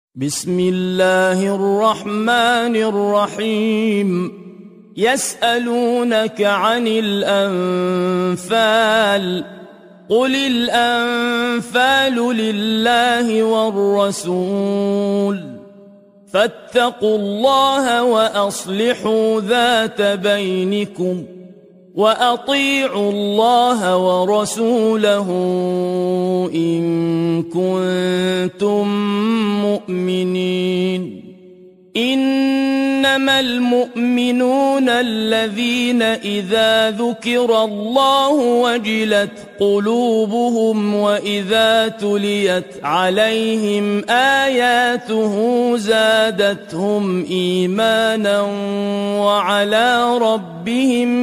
بسم الله الرحمن الرحيم يسألونك عن الأنفال قل الأنفال لله والرسول فاتقوا الله وأصلحوا ذات بينكم وأطيعوا الله ورسوله إن كنتم مؤمنين إنما المؤمنون الذين إذا ذكر الله وجلت قلوبهم وإذا تليت عليهم آياته زادتهم إيمانا وعلى ربهم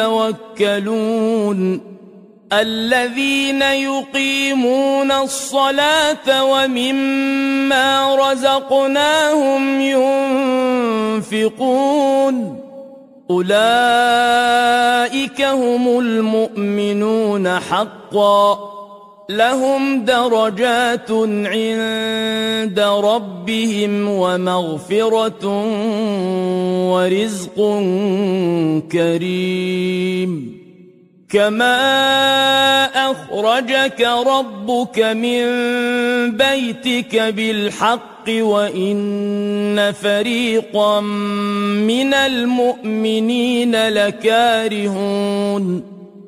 يتوكلون الذين يقيمون الصلاة ومما رزقناهم ينفقون أولئك هم المؤمنون حقا لهم درجات عند ربهم ومغفرة ورزق كريم كما أخرجك ربك من بيتك بالحق وإن فريقا من المؤمنين لكارهون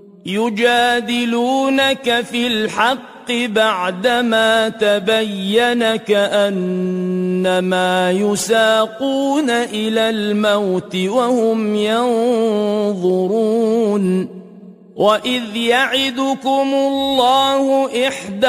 يجادلونك في الحق بعدما تبين كأنما يساقون إلى الموت وهم ينظرون وإذ يعدكم الله إحدى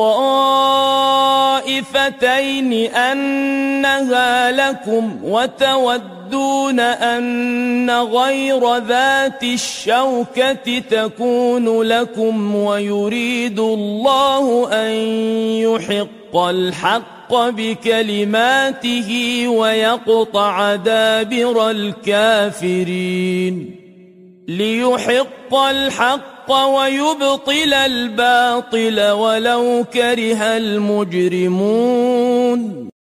الطائفتين أنها لكم وتودون أن غير ذات الشوكة تكون لكم ويريد الله أن يحق الحق بكلماته ويقطع دابر الكافرين ليحق الحق ويبطل الباطل ولو كره المجرمون